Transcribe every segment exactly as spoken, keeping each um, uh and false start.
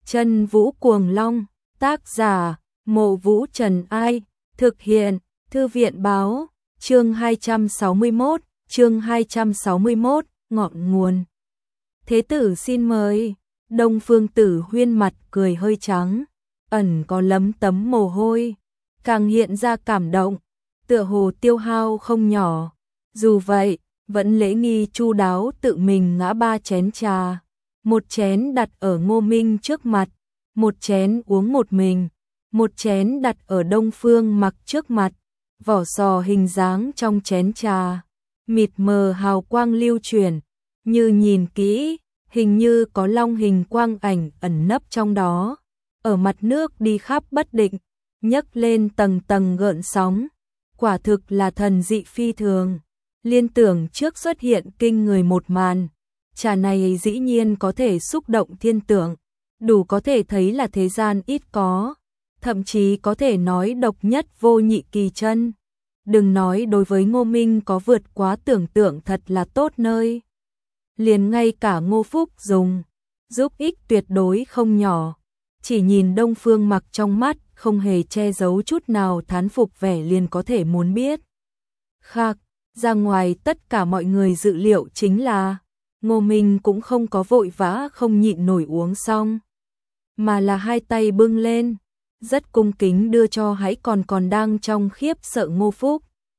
Chân Vũ Cuồng Long, tác giả, Mộ Vũ Trần Ai, thực hiện, Thư viện Báo, chương hai trăm sáu mươi mốt, chương hai trăm sáu mươi mốt, ngọn nguồn. Thế tử xin mời. Đông Phương Tử Huyên mặt cười hơi trắng, ẩn có lấm tấm mồ hôi, càng hiện ra cảm động, tựa hồ tiêu hao không nhỏ. Dù vậy, vẫn lễ nghi chu đáo tự mình ngã ba chén trà, một chén đặt ở Ngô Minh trước mặt, một chén uống một mình, một chén đặt ở Đông Phương Mặc trước mặt, vỏ sò hình dáng trong chén trà, mịt mờ hào quang lưu chuyển, như nhìn kỹ, hình như có long hình quang ảnh ẩn nấp trong đó, ở mặt nước đi khắp bất định, nhấc lên tầng tầng gợn sóng, quả thực là thần dị phi thường. Liên tưởng trước xuất hiện kinh người một màn, trà này dĩ nhiên có thể xúc động thiên tượng, đủ có thể thấy là thế gian ít có, thậm chí có thể nói độc nhất vô nhị kỳ chân. Đừng nói đối với Ngô Minh có vượt quá tưởng tượng thật là tốt nơi. Liền ngay cả Ngô Phúc dùng, giúp ích tuyệt đối không nhỏ, chỉ nhìn Đông Phương Mặc trong mắt không hề che giấu chút nào thán phục vẻ liền có thể muốn biết. Khác, ra ngoài tất cả mọi người dự liệu chính là, Ngô Minh cũng không có vội vã không nhịn nổi uống xong, mà là hai tay bưng lên, rất cung kính đưa cho hãy còn còn đang trong khiếp sợ Ngô Phúc.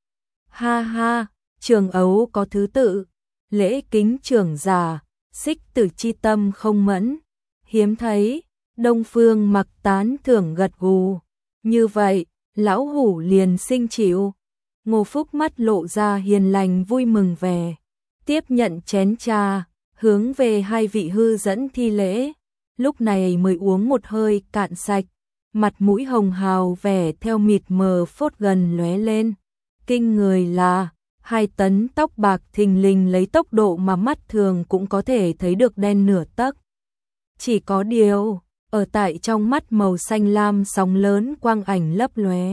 Ha ha, trường ấu có thứ tự, lễ kính trưởng giả, xích tử chi tâm không mẫn, hiếm thấy. Đông Phương Mặc tán thưởng gật gù, như vậy, lão hủ liền sinh chịu. Ngô Phúc mắt lộ ra hiền lành vui mừng vẻ, tiếp nhận chén trà, hướng về hai vị hư dẫn thi lễ, lúc này mới uống một hơi cạn sạch, mặt mũi hồng hào vẻ theo mịt mờ phốt gần lóe lên. Kinh người là, hai tấn tóc bạc thình lình lấy tốc độ mà mắt thường cũng có thể thấy được đen nửa tấc. Chỉ có điều, ở tại trong mắt màu xanh lam sóng lớn quang ảnh lấp lóe.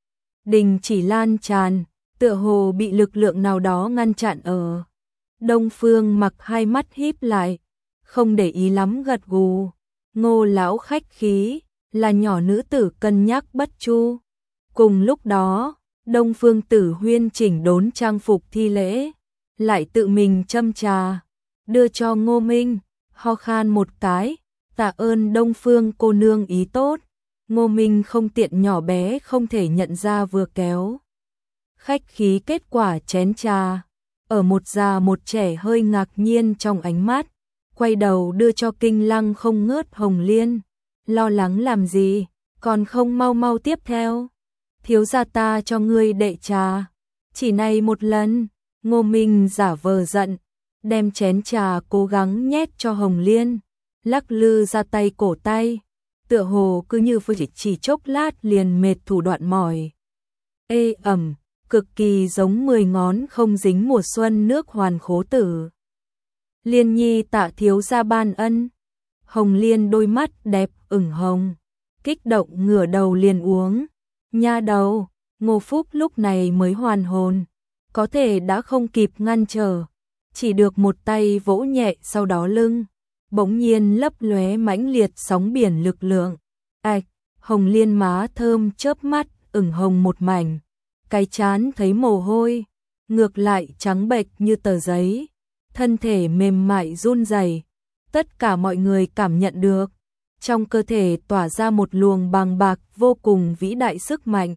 Đình chỉ lan tràn, tựa hồ bị lực lượng nào đó ngăn chặn ở. Đông Phương Mặc hai mắt híp lại, không để ý lắm gật gù. Ngô lão khách khí, là nhỏ nữ tử cân nhắc bất chu. Cùng lúc đó, Đông Phương Tử Huyên chỉnh đốn trang phục thi lễ, lại tự mình châm trà, đưa cho Ngô Minh, ho khan một cái, tạ ơn Đông Phương cô nương ý tốt. Ngô Minh không tiện nhỏ bé không thể nhận ra vừa kéo. Khách khí kết quả chén trà, ở một già một trẻ hơi ngạc nhiên trong ánh mắt, quay đầu đưa cho Kinh Lăng không ngớt Hồng Liên. Lo lắng làm gì, còn không mau mau tiếp theo. Thiếu gia ta cho ngươi đệ trà, chỉ này một lần. Ngô Minh giả vờ giận, đem chén trà cố gắng nhét cho Hồng Liên, lắc lư ra tay cổ tay, tựa hồ cứ như vừa chỉ, chỉ chốc lát liền mệt thủ đoạn mỏi. Ê ẩm, cực kỳ giống mười ngón không dính mùa xuân nước hoàn khố tử. Liên nhi tạ thiếu gia ban ân. Hồng Liên đôi mắt đẹp ửng hồng, kích động ngửa đầu liền uống. Nha đầu, Ngô Phúc lúc này mới hoàn hồn, có thể đã không kịp ngăn trở, chỉ được một tay vỗ nhẹ sau đó lưng, bỗng nhiên lấp lóe mãnh liệt sóng biển lực lượng. Ạch, Hồng Liên má thơm chớp mắt, ửng hồng một mảnh, cái chán thấy mồ hôi, ngược lại trắng bệch như tờ giấy, thân thể mềm mại run rẩy. Tất cả mọi người cảm nhận được, trong cơ thể tỏa ra một luồng bàng bạc vô cùng vĩ đại sức mạnh.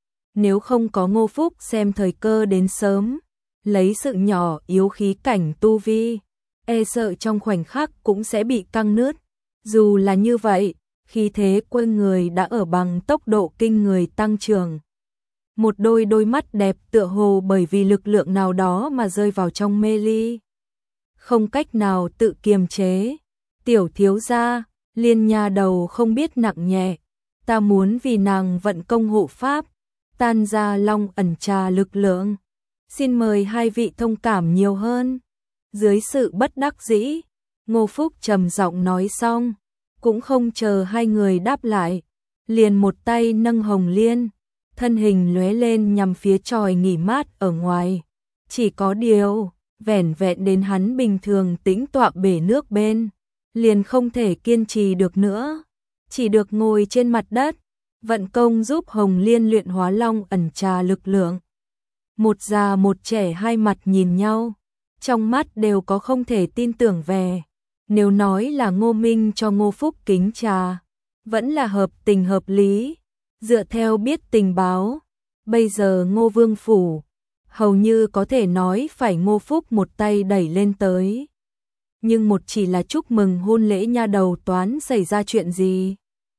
Nếu không có Ngô Phúc xem thời cơ đến sớm, lấy sự nhỏ yếu khí cảnh tu vi, e sợ trong khoảnh khắc cũng sẽ bị căng nứt. Dù là như vậy, khí thế quanh người đã ở bằng tốc độ kinh người tăng trưởng. Một đôi đôi mắt đẹp tựa hồ bởi vì lực lượng nào đó mà rơi vào trong mê ly, không cách nào tự kiềm chế. Tiểu thiếu gia, Liên nha đầu không biết nặng nhẹ, ta muốn vì nàng vận công hộ pháp, tan ra long ẩn trà lực lượng. Xin mời hai vị thông cảm nhiều hơn. Dưới sự bất đắc dĩ, Ngô Phúc trầm giọng nói xong, cũng không chờ hai người đáp lại, liền một tay nâng Hồng Liên, thân hình lóe lên nhằm phía chòi nghỉ mát ở ngoài. Chỉ có điều, vẻn vẹn đến hắn bình thường tĩnh tọa bể nước bên, liền không thể kiên trì được nữa, chỉ được ngồi trên mặt đất, vận công giúp Hồng Liên luyện hóa long ẩn trà lực lượng. Một già một trẻ hai mặt nhìn nhau, trong mắt đều có không thể tin tưởng về. Nếu nói là Ngô Minh cho Ngô Phúc kính trà, vẫn là hợp tình hợp lý. Dựa theo biết tình báo, bây giờ Ngô Vương Phủ, hầu như có thể nói phải Ngô Phúc một tay đẩy lên tới. Nhưng một chỉ là chúc mừng hôn lễ nha đầu toán xảy ra chuyện gì?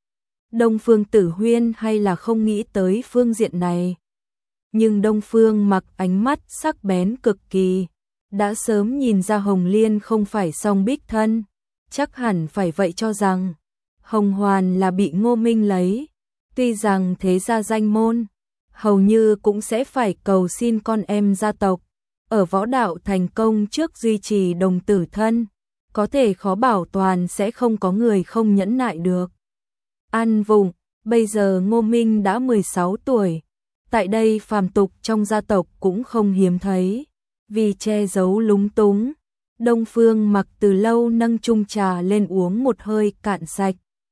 Đông Phương Tử Huyên hay là không nghĩ tới phương diện này. Nhưng Đông Phương Mặc ánh mắt sắc bén cực kỳ, đã sớm nhìn ra Hồng Liên không phải song bích thân, chắc hẳn phải vậy cho rằng Hồng Hoàn là bị Ngô Minh lấy. Tuy rằng thế gia danh môn, hầu như cũng sẽ phải cầu xin con em gia tộc, ở võ đạo thành công trước duy trì đồng tử thân, có thể khó bảo toàn sẽ không có người không nhẫn nại được. An Vùng, bây giờ Ngô Minh đã mười sáu tuổi, tại đây phàm tục trong gia tộc cũng không hiếm thấy, vì che giấu lúng túng, Đông Phương Mặc từ lâu nâng chung trà lên uống một hơi cạn sạch.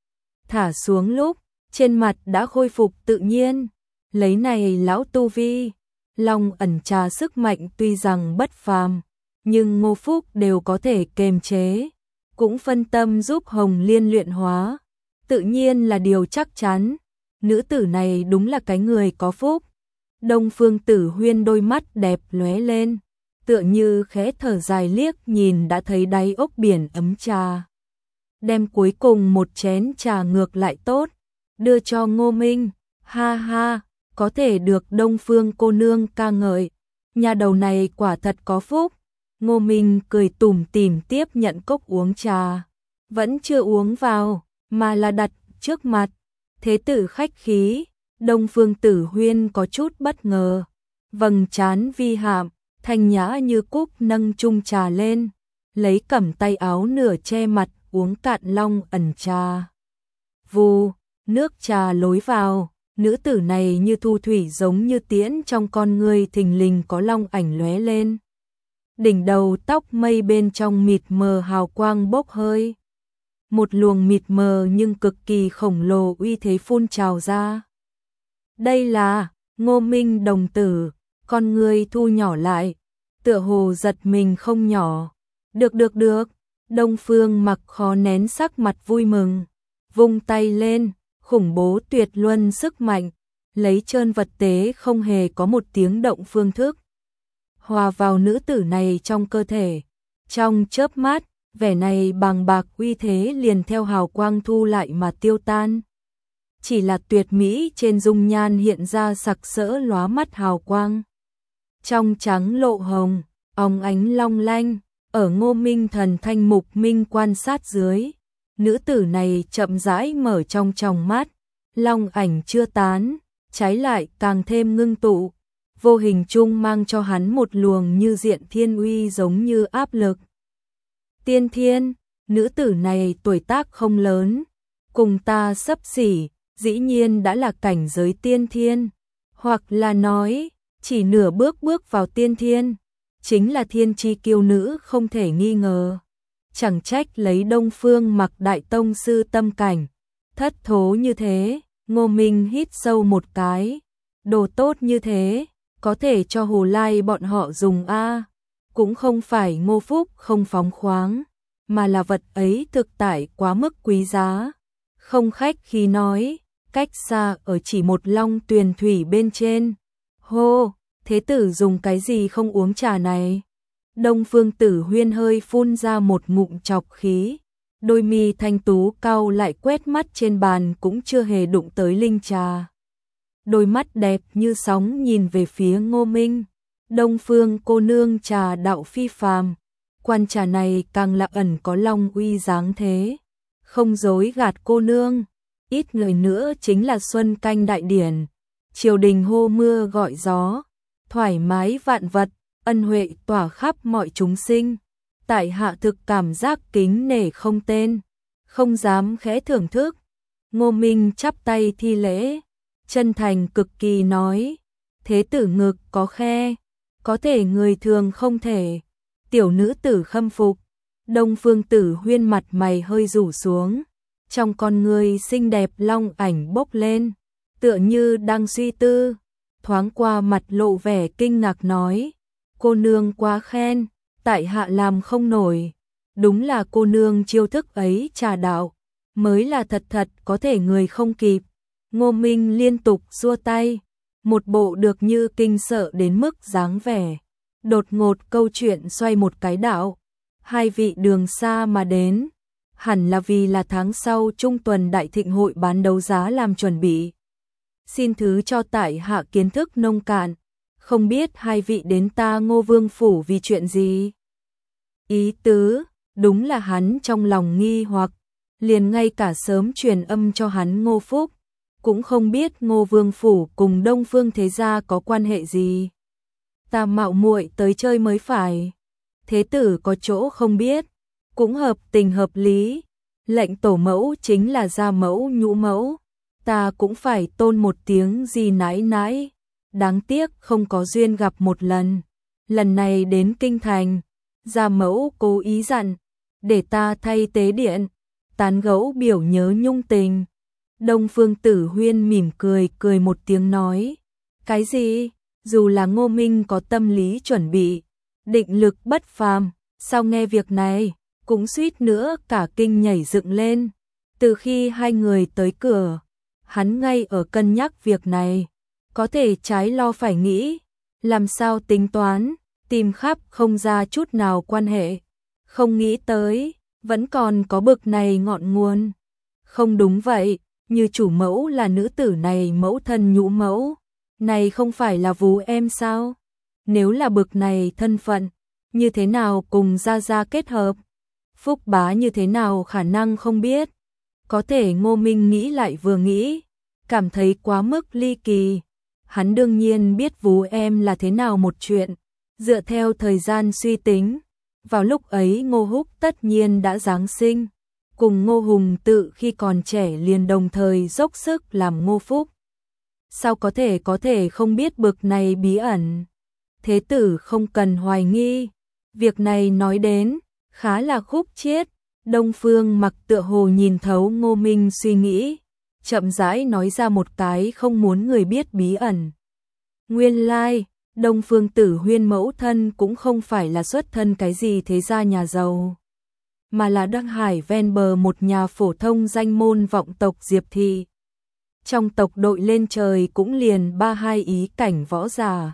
Thả xuống lúc, trên mặt đã khôi phục tự nhiên, lấy này lão tu vi, long ẩn trà sức mạnh tuy rằng bất phàm, nhưng Ngô Phúc đều có thể kềm chế, cũng phân tâm giúp Hồng Liên luyện hóa, tự nhiên là điều chắc chắn, nữ tử này đúng là cái người có phúc. Đông Phương Tử Huyên đôi mắt đẹp lóe lên, tựa như khẽ thở dài liếc nhìn đã thấy đáy ốc biển ấm trà. Đem cuối cùng một chén trà ngược lại tốt, đưa cho Ngô Minh, ha ha, có thể được Đông Phương cô nương ca ngợi, nhà đầu này quả thật có phúc. Ngô Minh cười tủm tỉm tiếp nhận cốc uống trà, vẫn chưa uống vào, mà là đặt trước mặt. Thế tử khách khí, Đông Phương Tử Huyên có chút bất ngờ, vầng trán vi hạm, thanh nhã như cúc nâng chung trà lên, lấy cẩm tay áo nửa che mặt uống cạn long ẩn trà. Vù, nước trà lối vào, nữ tử này như thu thủy giống như tiễn trong con người thình lình có long ảnh lóe lên. Đỉnh đầu tóc mây bên trong mịt mờ hào quang bốc hơi. Một luồng mịt mờ nhưng cực kỳ khổng lồ uy thế phun trào ra. Đây là Ngô Minh đồng tử, con người thu nhỏ lại, tựa hồ giật mình không nhỏ. Được được được, Đông Phương Mặc khó nén sắc mặt vui mừng, vung tay lên, khủng bố tuyệt luân sức mạnh, lấy trơn vật tế không hề có một tiếng động phương thức, hòa vào nữ tử này trong cơ thể. Trong chớp mắt, vẻ này bàng bạc uy thế liền theo hào quang thu lại mà tiêu tan. Chỉ là tuyệt mỹ trên dung nhan hiện ra sặc sỡ lóa mắt hào quang. Trong trắng lộ hồng, óng ánh long lanh, ở Ngô Minh thần thanh mục minh quan sát dưới, nữ tử này chậm rãi mở trong tròng mắt, long ảnh chưa tán, trái lại càng thêm ngưng tụ, vô hình chung mang cho hắn một luồng như diện thiên uy giống như áp lực. Tiên thiên, nữ tử này tuổi tác không lớn, cùng ta xấp xỉ, dĩ nhiên đã là cảnh giới tiên thiên, hoặc là nói, chỉ nửa bước bước vào tiên thiên, chính là thiên chi kiêu nữ không thể nghi ngờ. Chẳng trách lấy Đông Phương Mặc đại tông sư tâm cảnh, thất thố như thế. Ngô Minh hít sâu một cái, đồ tốt như thế, có thể cho Hồ Lai bọn họ dùng a, cũng không phải Ngô Phúc không phóng khoáng, mà là vật ấy thực tại quá mức quý giá. Không khách khí nói, cách xa ở chỉ một long tuyền thủy bên trên. Hô, thế tử dùng cái gì không uống trà này? Đông Phương Tử Huyên hơi phun ra một ngụm chọc khí, đôi mi thanh tú cau lại quét mắt trên bàn cũng chưa hề đụng tới linh trà. Đôi mắt đẹp như sóng nhìn về phía Ngô Minh. Đông Phương cô nương trà đạo phi phàm, quan trà này càng là ẩn có long uy dáng thế. Không dối gạt cô nương, ít người nữa chính là xuân canh đại điển, triều đình hô mưa gọi gió, thoải mái vạn vật, ân huệ tỏa khắp mọi chúng sinh. Tại hạ thực cảm giác kính nể không tên, không dám khẽ thưởng thức. Ngô Minh chắp tay thi lễ, chân thành cực kỳ nói, thế tử ngực có khe, có thể người thường không thể, tiểu nữ tử khâm phục. Đông Phương Tử Huyên mặt mày hơi rủ xuống, trong con người xinh đẹp long ảnh bốc lên, tựa như đang suy tư, thoáng qua mặt lộ vẻ kinh ngạc nói, cô nương quá khen, tại hạ làm không nổi, đúng là cô nương chiêu thức ấy trà đạo, mới là thật thật có thể người không kịp. Ngô Minh liên tục xua tay, một bộ được như kinh sợ đến mức dáng vẻ. Đột ngột câu chuyện xoay một cái đạo, hai vị đường xa mà đến, hẳn là vì là tháng sau trung tuần đại thịnh hội bán đấu giá làm chuẩn bị. Xin thứ cho tại hạ kiến thức nông cạn, không biết hai vị đến ta Ngô Vương phủ vì chuyện gì? Ý tứ, đúng là hắn trong lòng nghi hoặc, liền ngay cả sớm truyền âm cho hắn Ngô Phúc, cũng không biết Ngô Vương phủ cùng Đông Phương thế gia có quan hệ gì. Ta mạo muội tới chơi mới phải. Thế tử có chỗ không biết, cũng hợp tình hợp lý. Lệnh tổ mẫu chính là gia mẫu nhũ mẫu, ta cũng phải tôn một tiếng gì nãi nãi. Đáng tiếc không có duyên gặp một lần. Lần này đến kinh thành, gia mẫu cố ý dặn, để ta thay tế điện, tán gẫu biểu nhớ nhung tình. Đông Phương Tử Huyên mỉm cười cười một tiếng nói, cái gì? Dù là Ngô Minh có tâm lý chuẩn bị, định lực bất phàm, sau nghe việc này, cũng suýt nữa cả kinh nhảy dựng lên. Từ khi hai người tới cửa, hắn ngay ở cân nhắc việc này, có thể trái lo phải nghĩ, làm sao tính toán, tìm khắp không ra chút nào quan hệ, không nghĩ tới, vẫn còn có bực này ngọn nguồn. Không đúng vậy, như chủ mẫu là nữ tử này mẫu thân nhũ mẫu, này không phải là vú em sao? Nếu là bực này thân phận, như thế nào cùng gia gia kết hợp? Phúc bá như thế nào khả năng không biết? Có thể Ngô Minh nghĩ lại vừa nghĩ, cảm thấy quá mức ly kỳ. Hắn đương nhiên biết vú em là thế nào một chuyện, dựa theo thời gian suy tính. Vào lúc ấy Ngô Húc tất nhiên đã giáng sinh, cùng Ngô Hùng tự khi còn trẻ liền đồng thời dốc sức làm Ngô Phúc. Sao có thể có thể không biết bực này bí ẩn? Thế tử không cần hoài nghi, việc này nói đến, khá là khúc chiết. Đông Phương Mặc tựa hồ nhìn thấu Ngô Minh suy nghĩ, chậm rãi nói ra một cái không muốn người biết bí ẩn. Nguyên lai, Đông Phương Tử Huyên mẫu thân cũng không phải là xuất thân cái gì thế gia nhà giàu, mà là Đăng Hải ven bờ một nhà phổ thông danh môn vọng tộc Diệp Thị. Trong tộc đội lên trời cũng liền ba hai ý cảnh võ giả.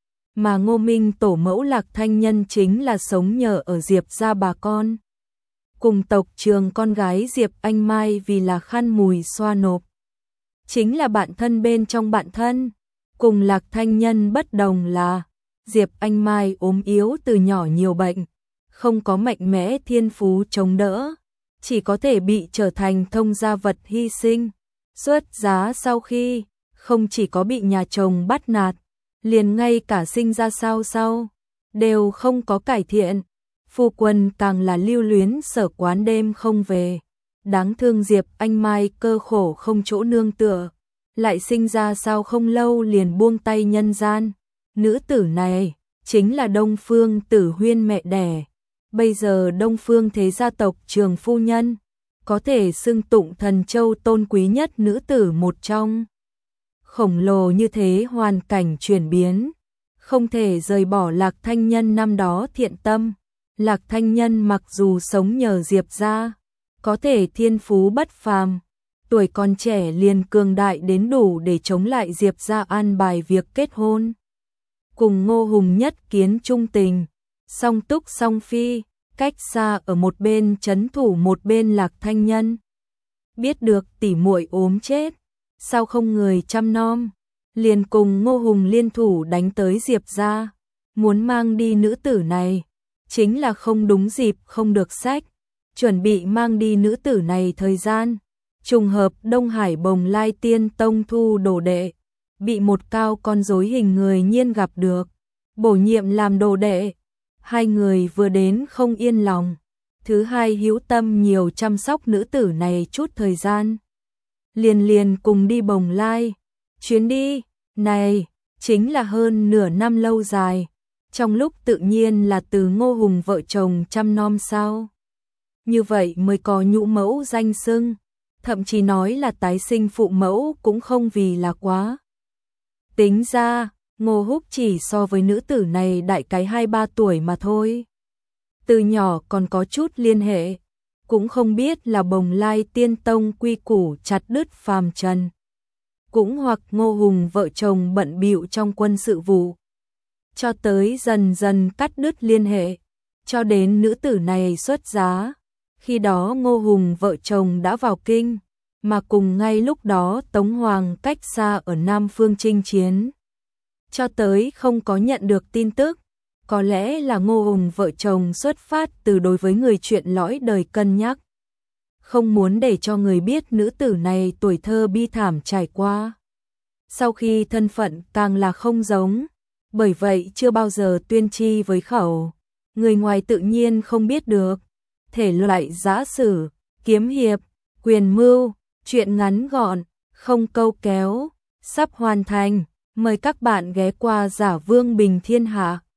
Mà Ngô Minh tổ mẫu Lạc Thanh Nhân chính là sống nhờ ở Diệp gia bà con. Cùng tộc trường con gái Diệp Anh Mai vì là khăn mùi xoa nộp. Chính là bạn thân bên trong bạn thân. Cùng Lạc Thanh Nhân bất đồng là Diệp Anh Mai ốm yếu từ nhỏ nhiều bệnh, không có mạnh mẽ thiên phú chống đỡ, chỉ có thể bị trở thành thông gia vật hy sinh. Xuất giá sau khi, không chỉ có bị nhà chồng bắt nạt, liền ngay cả sinh ra sau sau, đều không có cải thiện. Phu quân càng là lưu luyến sở quán đêm không về. Đáng thương Diệp Anh Mai cơ khổ không chỗ nương tựa, lại sinh ra sau không lâu liền buông tay nhân gian. Nữ tử này, chính là Đông Phương Tử Huyên mẹ đẻ. Bây giờ Đông Phương thế gia tộc trường phu nhân, có thể xưng tụng thần châu tôn quý nhất nữ tử một trong. Khổng lồ như thế hoàn cảnh chuyển biến, không thể rời bỏ Lạc Thanh Nhân năm đó thiện tâm. Lạc Thanh Nhân mặc dù sống nhờ Diệp gia, có thể thiên phú bất phàm, tuổi còn trẻ liền cường đại đến đủ để chống lại Diệp gia an bài việc kết hôn. Cùng Ngô Hùng nhất kiến trung tình, song túc song phi, cách xa ở một bên trấn thủ một bên Lạc Thanh Nhân. Biết được tỷ muội ốm chết, sao không người chăm nom, liền cùng Ngô Hùng liên thủ đánh tới Diệp gia, muốn mang đi nữ tử này, chính là không đúng dịp không được sách, chuẩn bị mang đi nữ tử này thời gian, trùng hợp Đông Hải Bồng Lai Tiên Tông thu đồ đệ, bị một cao con rối hình người nhiên gặp được, bổ nhiệm làm đồ đệ. Hai người vừa đến không yên lòng, thứ hai hữu tâm nhiều chăm sóc nữ tử này chút thời gian. Liền liền cùng đi Bồng Lai, chuyến đi này chính là hơn nửa năm lâu dài, trong lúc tự nhiên là từ Ngô Hùng vợ chồng chăm nom sao. như vậy mới có nhũ mẫu danh xưng, thậm chí nói là tái sinh phụ mẫu cũng không vì là quá. Tính ra, Ngô Húc chỉ so với nữ tử này đại cái hai ba tuổi mà thôi. Từ nhỏ còn có chút liên hệ, cũng không biết là Bồng Lai Tiên Tông quy củ chặt đứt phàm trần, cũng hoặc Ngô Hùng vợ chồng bận bịu trong quân sự vụ, cho tới dần dần cắt đứt liên hệ, cho đến nữ tử này xuất giá. Khi đó Ngô Hùng vợ chồng đã vào kinh, mà cùng ngay lúc đó Tống Hoàng cách xa ở Nam Phương chinh chiến, cho tới không có nhận được tin tức. Có lẽ là Ngô Hùng vợ chồng xuất phát từ đối với người chuyện lõi đời cân nhắc, không muốn để cho người biết nữ tử này tuổi thơ bi thảm trải qua. Sau khi thân phận càng là không giống, bởi vậy chưa bao giờ tuyên chi với khẩu, người ngoài tự nhiên không biết được. Thể loại giã sử, kiếm hiệp, quyền mưu, truyện ngắn gọn, không câu kéo, sắp hoàn thành. Mời các bạn ghé qua Giả Vương Bình Thiên Hạ.